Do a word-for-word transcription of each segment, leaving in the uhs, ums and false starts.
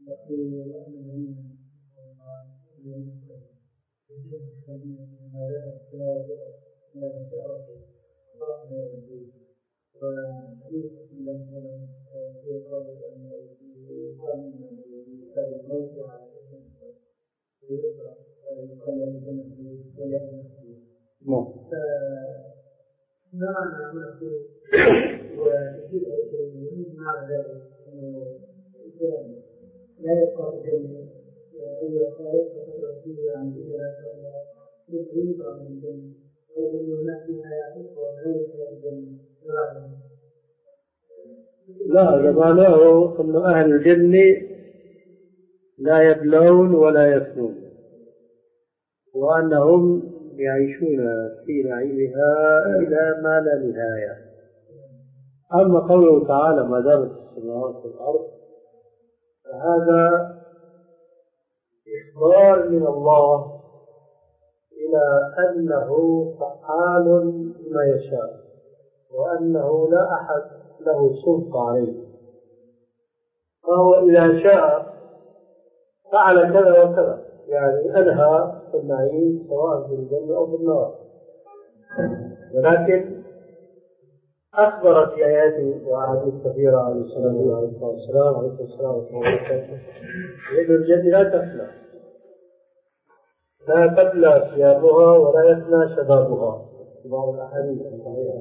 لا يبقى الجنة أو خالق وترسيه عن إذا يبغيك عن الجنة أو أنه نفسي حياتك وغير حياة الجنة. لا، هذا معناه أن أهل الجنة لا يبلون ولا يفنون، وأنهم يعيشون في نعيمها إلى ما لا نهاية. أما قوله تعالى ما دامت السماوات والأرض، فهذا إخبار من الله إلى أنه فعال لما يشاء، وأنه لا أحد له سلطة عليه، فهو إذا شاء فعل كذا وكذا، يعني أنهى النعيم سواء في الجنة أو في النار. ولكن أخبر في آيات وأحاديث كثيرة عن النبي عليه الصلاة والسلام عليه الصلاة والسلام بأن الجنة لا تفنى، لا تبلى ثيابها ولا يفنى شبابها في بعض الأحاديث الصحيحة.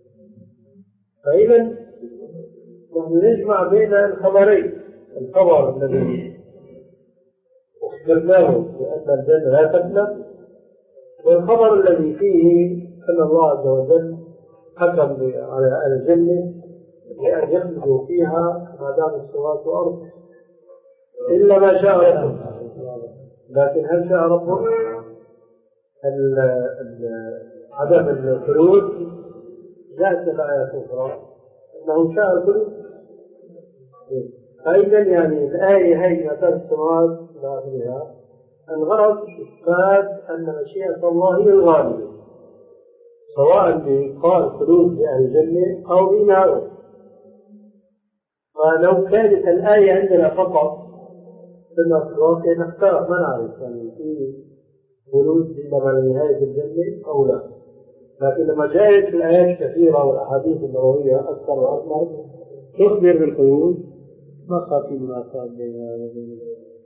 فإذا نحن نجمع بين الخبرين، الخبر الذي أخبرناه بأن الجنة لا تفنى، والخبر الذي فيه أن الله عز وجل حكم على أهل الجنة بأن يخلدوا فيها ما دام السماوات والأرض إلا ما شاء ربهم. لكن هل شاء ربهم عدم الخلود؟ جاءت الآية الأخرى أنه شاء الخلود. فإذا يعني الآية هي ما دام السماوات إلى آخرها، الغرض إثبات أن مشيئة الله هي الغالبة، سواء بإبقاء الخلود لأهل الجنة أو بإنهائهم. فلو كانت الآية عندنا فقط كنا في الواقع نختار ما نعرف يعني في خلود إنما لنهاية الجنة أو لا. لكن لما جاءت الآيات كثيرة والأحاديث النبوية أكثر وأكثر تخبر بالخلود، ما صار في منافاة بين